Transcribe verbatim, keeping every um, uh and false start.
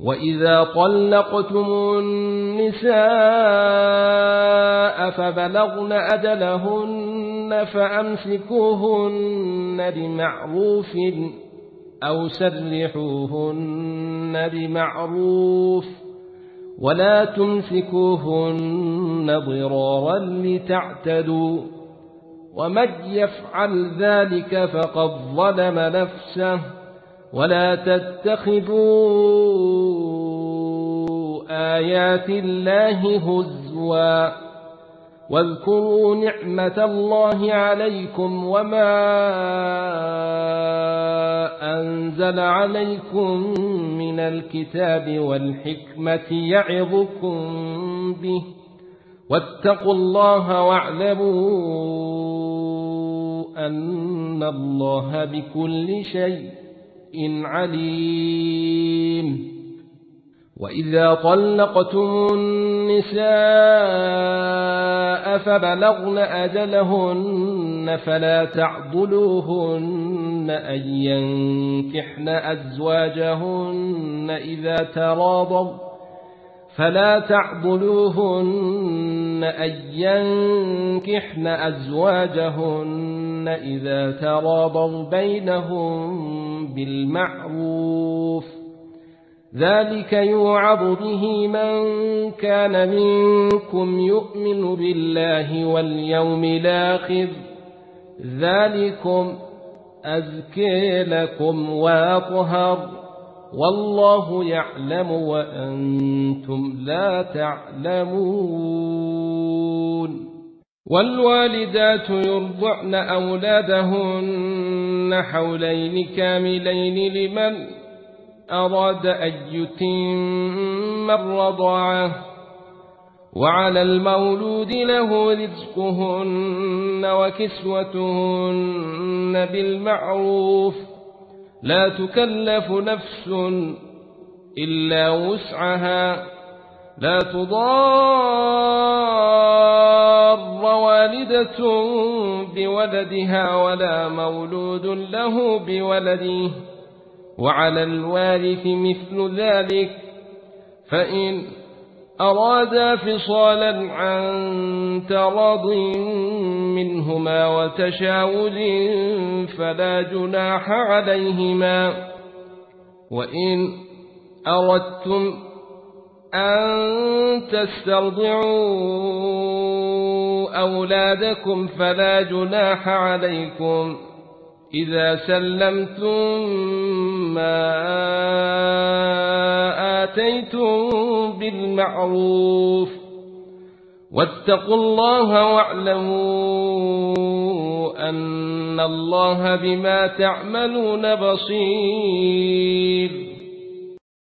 وإذا طلقتم النساء فبلغن أجلهن فأمسكوهن بمعروف أو سرحوهن بمعروف ولا تمسكوهن ضرارا لتعتدوا ومن يفعل ذلك فقد ظلم نفسه ولا تتخذوا آيات الله هزوا واذكروا نعمة الله عليكم وما أنزل عليكم من الكتاب والحكمة يعظكم به واتقوا الله واعلموا أن الله بكل شيء عليم. وإذا طلقتم النساء فبلغن أجلهن فلا تعضلوهن أن ينكحن أزواجهن إذا تراضوا فلا تعضلوهن أن ينكحن أزواجهن إذا تراضوا بينهم بالمعروف ذلك يوعظ به من كان منكم يؤمن بالله واليوم الآخر ذلكم أزكى لكم وأطهر والله يعلم وأنتم لا تعلمون. والوالدات يرضعن أولادهن حولين كاملين لمن أراد أن يتم الرضاعة وعلى المولود له رزقهن وكسوتهن بالمعروف لا تكلف نفس إلا وسعها لا تضار والدة بولدها ولا مولود له بولده وعلى الوارث مثل ذلك فإن أرادا فصالا عن تراض منهما وتشاور فلا جناح عليهما. وإن أردتم أن تسترضعوا أولادكم فلا جناح عليكم إذا سلمتم ما آتيتم بالمعروف واتقوا الله واعلموا أن الله بما تعملون بصير.